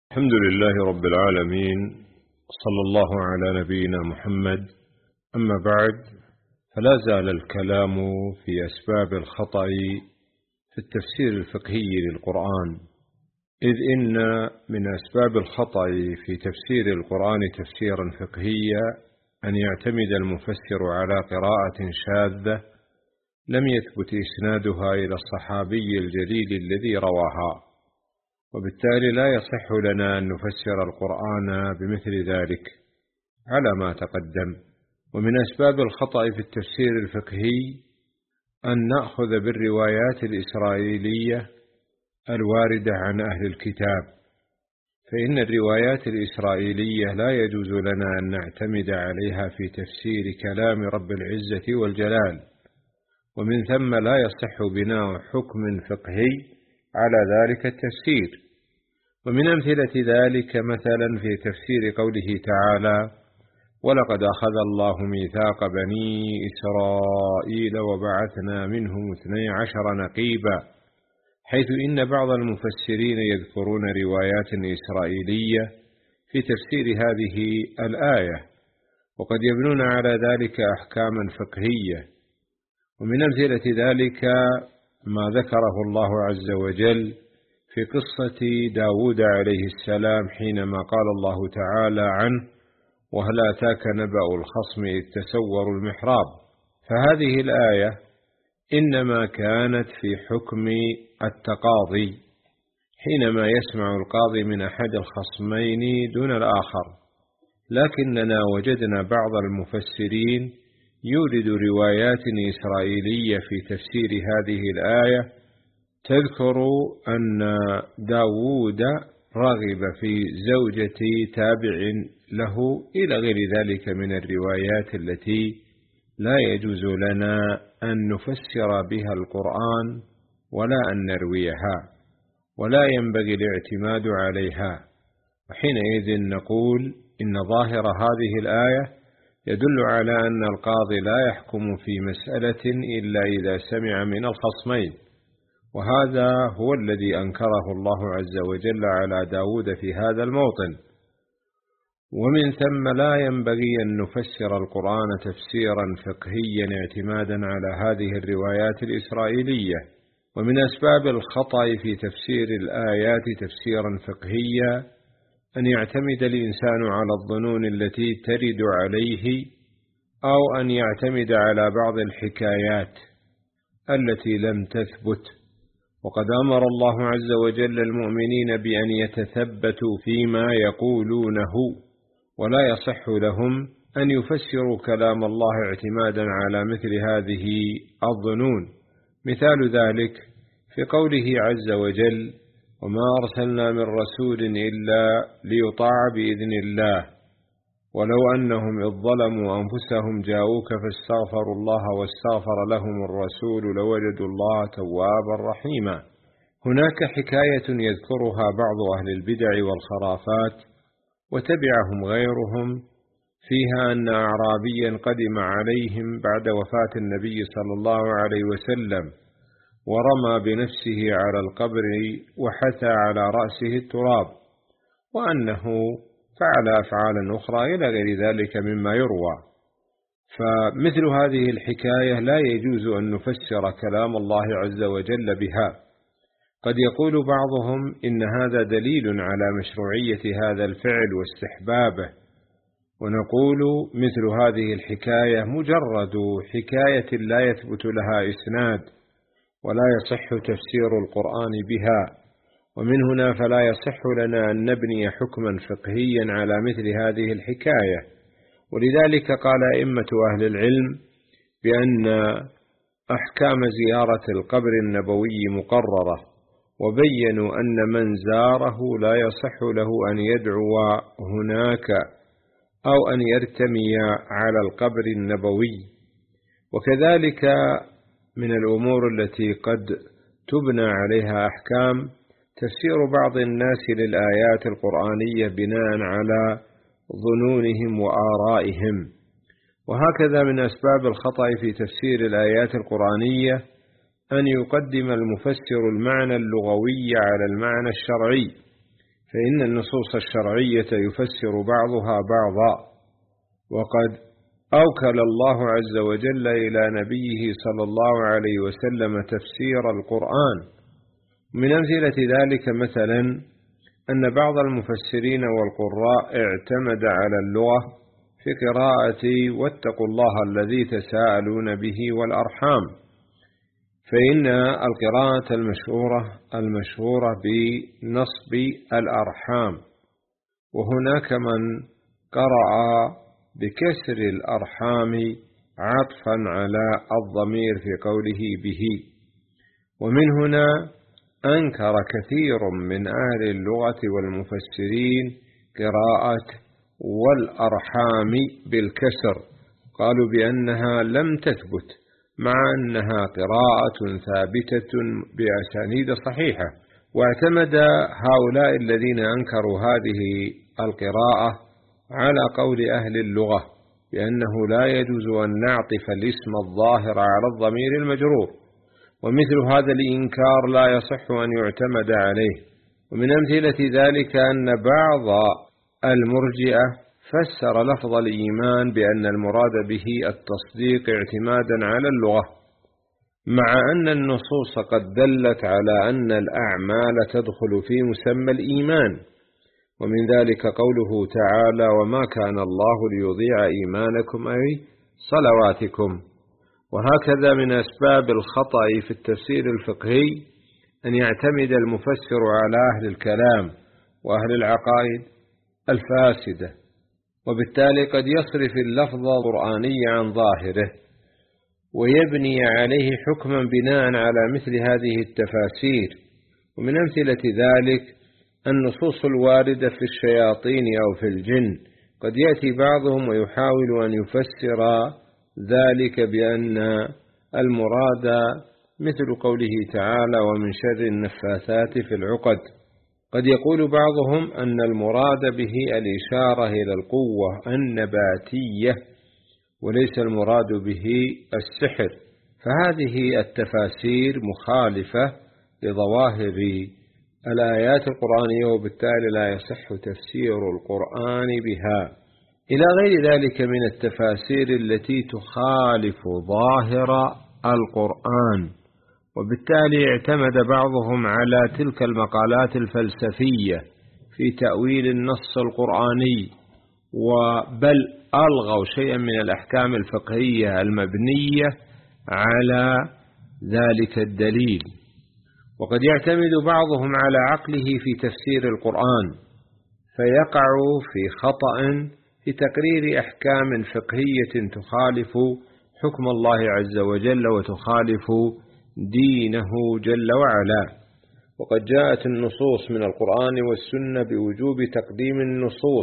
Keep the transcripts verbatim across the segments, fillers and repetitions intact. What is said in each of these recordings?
الحمد لله رب العالمين، صلى الله على نبينا محمد. أما بعد، فلا زال الكلام في أسباب الخطأ في التفسير الفقهي للقرآن، إذ إن من أسباب الخطأ في تفسير القرآن تفسيرا فقهيا أن يعتمد المفسر على قراءة شاذة لم يثبت إسنادها إلى الصحابي الجليل الذي رواها، وبالتالي لا يصح لنا أن نفسر القرآن بمثل ذلك على ما تقدم. ومن أسباب الخطأ في التفسير الفقهي أن نأخذ بالروايات الإسرائيلية الواردة عن أهل الكتاب، فإن الروايات الإسرائيلية لا يجوز لنا أن نعتمد عليها في تفسير كلام رب العزة والجلال، ومن ثم لا يصح بناء حكم فقهي على ذلك التفسير. ومن أمثلة ذلك مثلا في تفسير قوله تعالى: ولقد أخذ الله ميثاق بني إسرائيل وبعثنا منهم اثني عشر نقيبا، حيث إن بعض المفسرين يذكرون روايات إسرائيلية في تفسير هذه الآية، وقد يبنون على ذلك أحكاما فقهية. ومن أمثلة ذلك ما ذكره الله عز وجل في قصة داود عليه السلام، حينما قال الله تعالى عنه: وهل أتاك نبأ الخصم إذ تسوروا المحراب. فهذه الآية إنما كانت في حكم التقاضي، حينما يسمع القاضي من أحد الخصمين دون الآخر، لكننا وجدنا بعض المفسرين يورد روايات إسرائيلية في تفسير هذه الآية تذكر أن داود رغب في زوجة تابع له إلى غير ذلك من الروايات التي لا يجوز لنا أن نفسر بها القرآن ولا أن نرويها، ولا ينبغي الاعتماد عليها. وحينئذ نقول إن ظاهر هذه الآية يدل على أن القاضي لا يحكم في مسألة إلا إذا سمع من الخصمين، وهذا هو الذي أنكره الله عز وجل على داود في هذا الموطن. ومن ثم لا ينبغي أن نفسر القرآن تفسيرا فقهيا اعتمادا على هذه الروايات الإسرائيلية. ومن أسباب الخطأ في تفسير الآيات تفسيرا فقهيا أن يعتمد الإنسان على الظنون التي ترد عليه، أو أن يعتمد على بعض الحكايات التي لم تثبت. وقد أمر الله عز وجل المؤمنين بأن يتثبتوا فيما يقولونه، ولا يصح لهم أن يفسروا كلام الله اعتمادا على مثل هذه الظنون. مثال ذلك في قوله عز وجل: وما أرسلنا من رسول إلا ليطاع بإذن الله ولو أنهم إذ ظلموا أنفسهم جاءوك فاستغفروا الله واستغفر لهم الرسول لوجدوا الله توابا رحيما. هناك حكاية يذكرها بعض أهل البدع والخرافات وتبعهم غيرهم، فيها أن أعرابيا قدم عليهم بعد وفاة النبي صلى الله عليه وسلم، ورمى بنفسه على القبر وحثى على رأسه التراب، وأنه فعل أفعالا أخرى إلى غير ذلك مما يروى. فمثل هذه الحكاية لا يجوز أن نفسر كلام الله عز وجل بها. قد يقول بعضهم إن هذا دليل على مشروعية هذا الفعل واستحبابه، ونقول مثل هذه الحكاية مجرد حكاية لا يثبت لها إسناد، ولا يصح تفسير القرآن بها. ومن هنا فلا يصح لنا أن نبني حكما فقهيا على مثل هذه الحكاية. ولذلك قال أئمة أهل العلم بأن أحكام زيارة القبر النبوي مقررة، وبينوا أن من زاره لا يصح له أن يدعو هناك أو أن يرتمي على القبر النبوي. وكذلك من الأمور التي قد تبنى عليها أحكام تفسير بعض الناس للآيات القرآنية بناء على ظنونهم وآرائهم. وهكذا من أسباب الخطأ في تفسير الآيات القرآنية أن يقدم المفسر المعنى اللغوي على المعنى الشرعي، فإن النصوص الشرعية يفسر بعضها بعضا، وقد أوكل الله عز وجل إلى نبيه صلى الله عليه وسلم تفسير القرآن. من أمثلة ذلك مثلا أن بعض المفسرين والقراء اعتمد على اللغة في قراءة واتقوا الله الذي تساءلون به والأرحام، فإن القراءة المشهورة المشهورة بنصب الأرحام، وهناك من قرأ بكسر الأرحام عطفا على الضمير في قوله به. ومن هنا أنكر كثير من أهل اللغة والمفسرين قراءة والأرحام بالكسر، قالوا بأنها لم تثبت مع أنها قراءة ثابتة بأسانيد صحيحة. واعتمد هؤلاء الذين أنكروا هذه القراءة على قول أهل اللغة بأنه لا يجوز أن نعطف الاسم الظاهر على الضمير المجرور، ومثل هذا الإنكار لا يصح أن يعتمد عليه. ومن أمثلة ذلك أن بعض المرجئة فسر لفظ الإيمان بأن المراد به التصديق اعتمادا على اللغة، مع أن النصوص قد دلت على أن الأعمال تدخل في مسمى الإيمان، ومن ذلك قوله تعالى: وما كان الله ليضيع إيمانكم أي صلواتكم. وهكذا من أسباب الخطأ في التفسير الفقهي أن يعتمد المفسر على أهل الكلام وأهل العقائد الفاسدة، وبالتالي قد يصرف اللفظ القرآني عن ظاهره ويبني عليه حكما بناء على مثل هذه التفاسير. ومن أمثلة ذلك النصوص الواردة في الشياطين أو في الجن، قد يأتي بعضهم ويحاول أن يفسر ذلك بأن المراد مثل قوله تعالى: ومن شر النفاثات في العقد. قد يقول بعضهم أن المراد به الإشارة إلى القوة النباتية وليس المراد به السحر، فهذه التفاسير مخالفة لظواهر الآيات القرآنية، وبالتالي لا يصح تفسير القرآن بها. إلى غير ذلك من التفاسير التي تخالف ظاهر القرآن، وبالتالي اعتمد بعضهم على تلك المقالات الفلسفية في تأويل النص القرآني، وبل ألغوا شيئا من الأحكام الفقهية المبنية على ذلك الدليل. وقد يعتمد بعضهم على عقله في تفسير القرآن، فيقع في خطأ في تقرير أحكام فقهية تخالف حكم الله عز وجل وتخالف دينه جل وعلا. وقد جاءت النصوص من القرآن والسنة بوجوب تقديم النصوص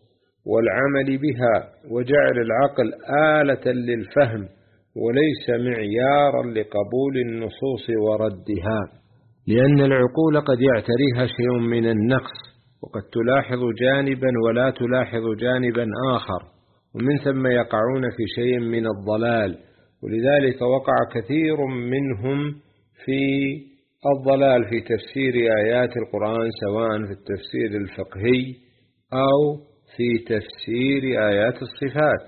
والعمل بها وجعل العقل آلة للفهم وليس معيارا لقبول النصوص وردها، لأن العقول قد يعتريها شيء من النقص، وقد تلاحظ جانبا ولا تلاحظ جانبا آخر، ومن ثم يقعون في شيء من الضلال. ولذلك وقع كثير منهم في الضلال في تفسير آيات القرآن، سواء في التفسير الفقهي أو في تفسير آيات الصفات.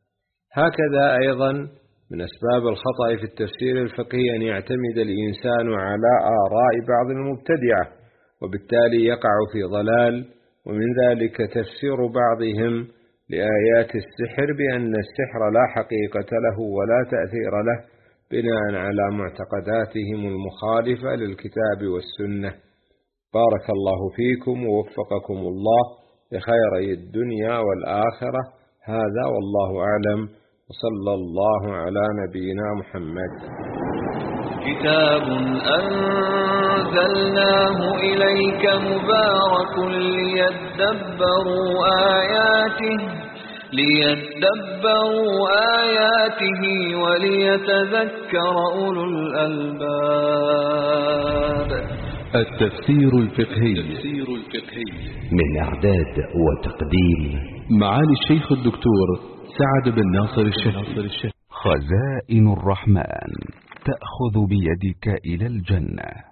هكذا أيضا من أسباب الخطأ في التفسير الفقهي أن يعتمد الإنسان على آراء بعض المبتدعة، وبالتالي يقع في ضلال. ومن ذلك تفسير بعضهم لآيات السحر بأن السحر لا حقيقة له ولا تأثير له، بناء على معتقداتهم المخالفة للكتاب والسنة. بارك الله فيكم ووفقكم الله لخيري الدنيا والآخرة. هذا والله أعلم، وصلى الله على نبينا محمد. كتاب أنزلناه إليك مبارك ليدبروا آياته ليدبروا آياته وليتذكر أولو الألباب. التفسير الفقهي من إعداد وتقديم معالي الشيخ الدكتور سعد بن ناصر الشهري. خزائن الرحمن تأخذ بيدك إلى الجنة.